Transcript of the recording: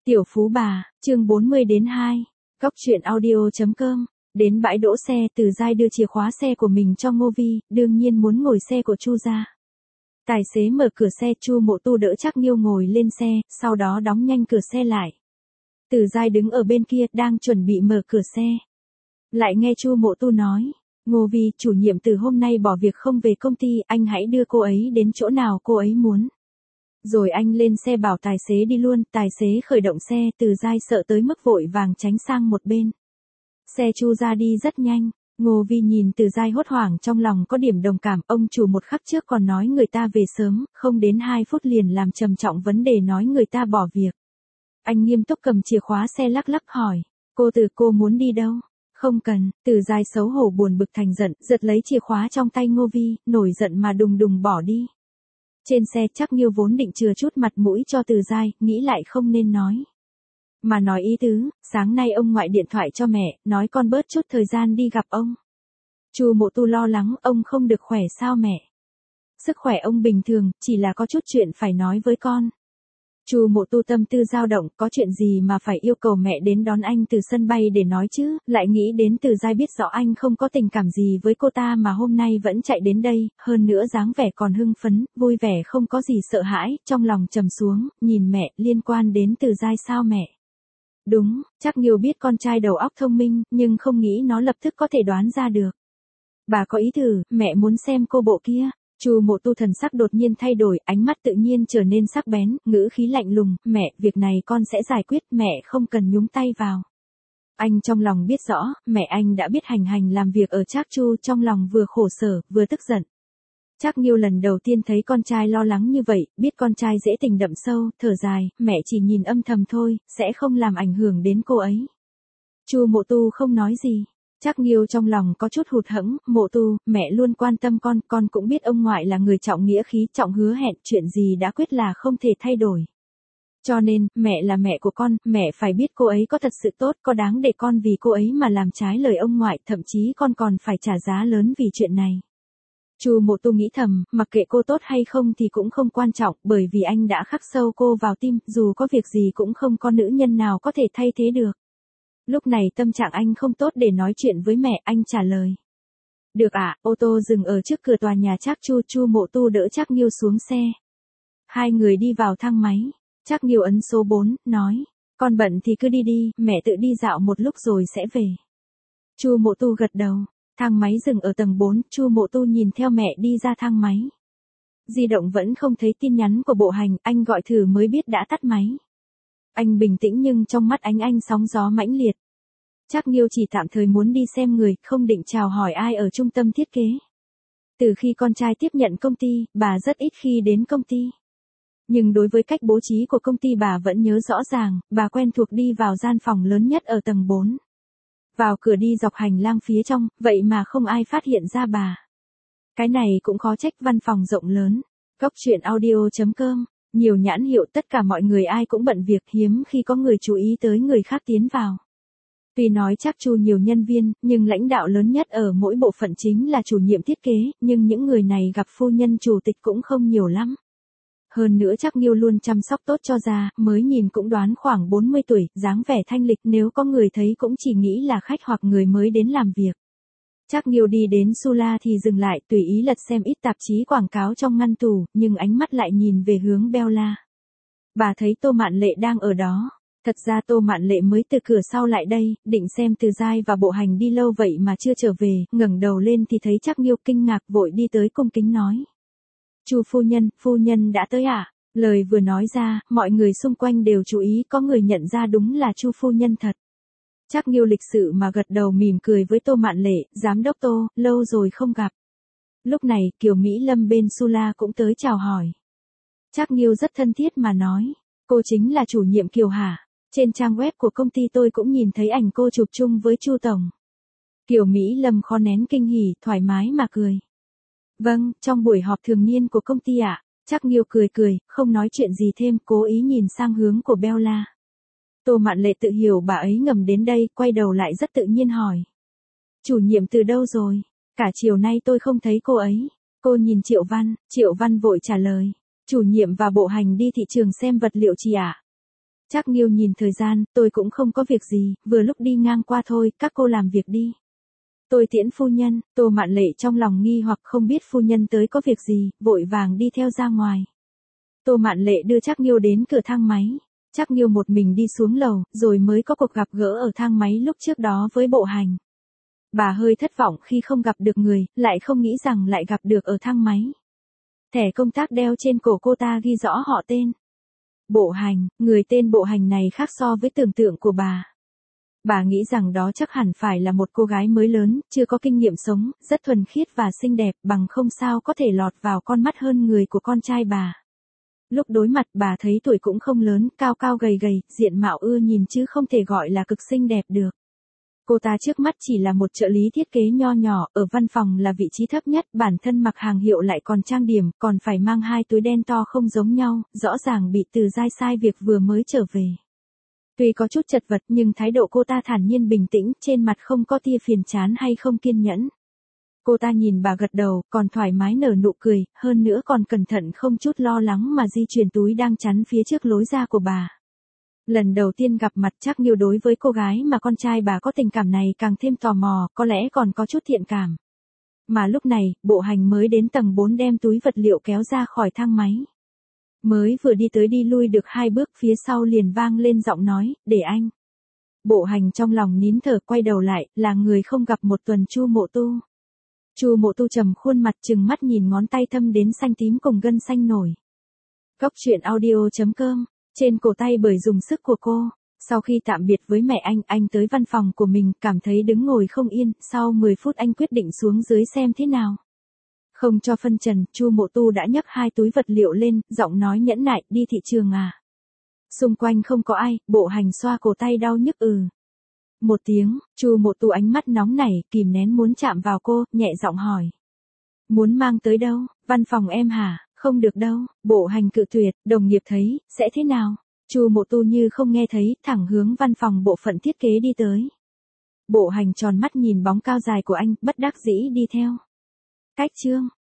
Tiểu Phú Bà, chương 40-2, Góc truyện audio.com. Đến bãi đỗ xe, Từ Giai đưa chìa khóa xe của mình cho Ngô Vi, đương nhiên muốn ngồi xe của Chu gia. Tài xế mở cửa xe, Chu Mộ Tu đỡ Trác Nghiêu ngồi lên xe, sau đó đóng nhanh cửa xe lại. Từ Giai đứng ở bên kia, đang chuẩn bị mở cửa xe. Lại nghe Chu Mộ Tu nói, Ngô Vi, chủ nhiệm từ hôm nay bỏ việc không về công ty, anh hãy đưa cô ấy đến chỗ nào cô ấy muốn. Rồi anh lên xe bảo tài xế đi luôn, tài xế khởi động xe, Từ Giai sợ tới mức vội vàng tránh sang một bên. Xe Chu ra đi rất nhanh, Ngô Vi nhìn Từ Giai hốt hoảng trong lòng có điểm đồng cảm, ông chủ một khắc trước còn nói người ta về sớm, không đến 2 phút liền làm trầm trọng vấn đề nói người ta bỏ việc. Anh nghiêm túc cầm chìa khóa xe lắc lắc hỏi, cô muốn đi đâu? Không cần, Từ Giai xấu hổ buồn bực thành giận, giật lấy chìa khóa trong tay Ngô Vi, nổi giận mà đùng đùng bỏ đi. Trên xe Trác Nghiêu vốn định chừa chút mặt mũi cho Từ Giai, nghĩ lại không nên nói. Mà nói ý tứ, sáng nay ông ngoại điện thoại cho mẹ, nói con bớt chút thời gian đi gặp ông. Chu Mộ Tu lo lắng, ông không được khỏe sao mẹ? Sức khỏe ông bình thường, chỉ là có chút chuyện phải nói với con. Chu Mộ Tu tâm tư dao động, có chuyện gì mà phải yêu cầu mẹ đến đón anh từ sân bay để nói chứ, lại nghĩ đến Từ Giai biết rõ anh không có tình cảm gì với cô ta mà hôm nay vẫn chạy đến đây, hơn nữa dáng vẻ còn hưng phấn, vui vẻ không có gì sợ hãi, trong lòng trầm xuống, nhìn mẹ, liên quan đến Từ Giai sao mẹ? Đúng, Trác Nghiêu biết con trai đầu óc thông minh, nhưng không nghĩ nó lập tức có thể đoán ra được. Bà có ý thử, mẹ muốn xem cô bộ kia. Chu Mộ Tu thần sắc đột nhiên thay đổi, ánh mắt tự nhiên trở nên sắc bén, ngữ khí lạnh lùng, mẹ, việc này con sẽ giải quyết, mẹ không cần nhúng tay vào. Anh trong lòng biết rõ, mẹ anh đã biết hành làm việc ở Trác Chu, trong lòng vừa khổ sở, vừa tức giận. Trác Nghiêu lần đầu tiên thấy con trai lo lắng như vậy, biết con trai dễ tình đậm sâu, thở dài, mẹ chỉ nhìn âm thầm thôi, sẽ không làm ảnh hưởng đến cô ấy. Chu Mộ Tu không nói gì. Trác Nghiêu trong lòng có chút hụt hẫng, Mộ Tu, mẹ luôn quan tâm con cũng biết ông ngoại là người trọng nghĩa khí, trọng hứa hẹn, chuyện gì đã quyết là không thể thay đổi. Cho nên, mẹ là mẹ của con, mẹ phải biết cô ấy có thật sự tốt, có đáng để con vì cô ấy mà làm trái lời ông ngoại, thậm chí con còn phải trả giá lớn vì chuyện này. Chu Mộ Tu nghĩ thầm, mặc kệ cô tốt hay không thì cũng không quan trọng, bởi vì anh đã khắc sâu cô vào tim, dù có việc gì cũng không có nữ nhân nào có thể thay thế được. Lúc này tâm trạng anh không tốt để nói chuyện với mẹ, anh trả lời. Được ạ, ô tô dừng ở trước cửa tòa nhà Trác Chu, Chu Mộ Tu đỡ Trác Nghiêu xuống xe. Hai người đi vào thang máy, Trác Nghiêu ấn số 4, nói, con bận thì cứ đi đi, mẹ tự đi dạo một lúc rồi sẽ về. Chu Mộ Tu gật đầu, thang máy dừng ở tầng 4, Chu Mộ Tu nhìn theo mẹ đi ra thang máy. Di động vẫn không thấy tin nhắn của Bộ Hành, anh gọi thử mới biết đã tắt máy. Anh bình tĩnh nhưng trong mắt anh sóng gió mãnh liệt. Trác Nghiêu chỉ tạm thời muốn đi xem người, không định chào hỏi ai ở trung tâm thiết kế. Từ khi con trai tiếp nhận công ty, bà rất ít khi đến công ty. Nhưng đối với cách bố trí của công ty bà vẫn nhớ rõ ràng, bà quen thuộc đi vào gian phòng lớn nhất ở tầng 4. Vào cửa đi dọc hành lang phía trong, vậy mà không ai phát hiện ra bà. Cái này cũng khó trách văn phòng rộng lớn. Góc truyện audio.com. Nhiều nhãn hiệu, tất cả mọi người ai cũng bận việc, hiếm khi có người chú ý tới người khác tiến vào. Tuy nói Trác Chu nhiều nhân viên, nhưng lãnh đạo lớn nhất ở mỗi bộ phận chính là chủ nhiệm thiết kế, nhưng những người này gặp phu nhân chủ tịch cũng không nhiều lắm. Hơn nữa Trác Nghiêu luôn chăm sóc tốt cho già, mới nhìn cũng đoán khoảng 40 tuổi, dáng vẻ thanh lịch, nếu có người thấy cũng chỉ nghĩ là khách hoặc người mới đến làm việc. Trác Nghiêu đi đến Sula thì dừng lại, tùy ý lật xem ít tạp chí quảng cáo trong ngăn tủ, nhưng ánh mắt lại nhìn về hướng Bella. Bà thấy Tô Mạn Lệ đang ở đó. Thật ra Tô Mạn Lệ mới từ cửa sau lại đây, định xem Từ Giai và Bộ Hành đi lâu vậy mà chưa trở về, ngẩng đầu lên thì thấy Trác Nghiêu kinh ngạc vội đi tới cung kính nói. Chu phu nhân đã tới à? Lời vừa nói ra, mọi người xung quanh đều chú ý, có người nhận ra đúng là Chu phu nhân thật. Trác Nghiêu lịch sự mà gật đầu mỉm cười với Tô Mạn Lệ, giám đốc Tô, lâu rồi không gặp. Lúc này, Kiều Mỹ Lâm bên Sula cũng tới chào hỏi. Trác Nghiêu rất thân thiết mà nói, cô chính là chủ nhiệm Kiều hả? Trên trang web của công ty tôi cũng nhìn thấy ảnh cô chụp chung với Chu tổng. Kiều Mỹ Lâm khó nén kinh hỉ, thoải mái mà cười. Vâng, trong buổi họp thường niên của công ty ạ. Trác Nghiêu cười, không nói chuyện gì thêm, cố ý nhìn sang hướng của Bella. Tô Mạn Lệ tự hiểu bà ấy ngầm đến đây, quay đầu lại rất tự nhiên hỏi. Chủ nhiệm từ đâu rồi? Cả chiều nay tôi không thấy cô ấy. Cô nhìn Triệu Văn vội trả lời. Chủ nhiệm và Bộ Hành đi thị trường xem vật liệu chị ạ. Trác Nghiêu nhìn thời gian, tôi cũng không có việc gì, vừa lúc đi ngang qua thôi, các cô làm việc đi. Tôi tiễn phu nhân. Tô Mạn Lệ trong lòng nghi hoặc không biết phu nhân tới có việc gì, vội vàng đi theo ra ngoài. Tô Mạn Lệ đưa Trác Nghiêu đến cửa thang máy. Trác Nghiêu một mình đi xuống lầu, rồi mới có cuộc gặp gỡ ở thang máy lúc trước đó với Bộ Hành. Bà hơi thất vọng khi không gặp được người, lại không nghĩ rằng lại gặp được ở thang máy. Thẻ công tác đeo trên cổ cô ta ghi rõ họ tên. Bộ Hành, người tên Bộ Hành này khác so với tưởng tượng của bà. Bà nghĩ rằng đó chắc hẳn phải là một cô gái mới lớn, chưa có kinh nghiệm sống, rất thuần khiết và xinh đẹp, bằng không sao có thể lọt vào con mắt hơn người của con trai bà. Lúc đối mặt bà thấy tuổi cũng không lớn, cao cao gầy gầy, diện mạo ưa nhìn chứ không thể gọi là cực xinh đẹp được. Cô ta trước mắt chỉ là một trợ lý thiết kế nho nhỏ, ở văn phòng là vị trí thấp nhất, bản thân mặc hàng hiệu lại còn trang điểm, còn phải mang 2 túi đen to không giống nhau, rõ ràng bị Từ Giai sai việc vừa mới trở về. Tuy có chút chật vật nhưng thái độ cô ta thản nhiên bình tĩnh, trên mặt không có tia phiền chán hay không kiên nhẫn. Cô ta nhìn bà gật đầu, còn thoải mái nở nụ cười, hơn nữa còn cẩn thận không chút lo lắng mà di chuyển túi đang chắn phía trước lối ra của bà. Lần đầu tiên gặp mặt Trác Nghiêu đối với cô gái mà con trai bà có tình cảm này càng thêm tò mò, có lẽ còn có chút thiện cảm. Mà lúc này, Bộ Hành mới đến tầng 4 đem túi vật liệu kéo ra khỏi thang máy. Mới vừa đi tới đi lui được 2 bước phía sau liền vang lên giọng nói, để anh. Bộ Hành trong lòng nín thở quay đầu lại, là người không gặp một tuần Chu Mộ Tu. Chu Mộ Tu trầm khuôn mặt trừng mắt nhìn ngón tay thâm đến xanh tím cùng gân xanh nổi. Góc truyện audio.com, trên cổ tay bởi dùng sức của cô. Sau khi tạm biệt với mẹ anh tới văn phòng của mình, cảm thấy đứng ngồi không yên, sau 10 phút anh quyết định xuống dưới xem thế nào. Không cho phân trần, Chu Mộ Tu đã nhấc 2 túi vật liệu lên, giọng nói nhẫn nại, đi thị trường à? Xung quanh không có ai, Bộ Hành xoa cổ tay đau nhức một tiếng, Chu Mộ Tu ánh mắt nóng nảy, kìm nén muốn chạm vào cô, nhẹ giọng hỏi. Muốn mang tới đâu? Văn phòng em hả? Không được đâu. Bộ Hành cự tuyệt, đồng nghiệp thấy, sẽ thế nào? Chu Mộ Tu như không nghe thấy, thẳng hướng văn phòng bộ phận thiết kế đi tới. Bộ Hành tròn mắt nhìn bóng cao dài của anh, bất đắc dĩ đi theo. Cách chương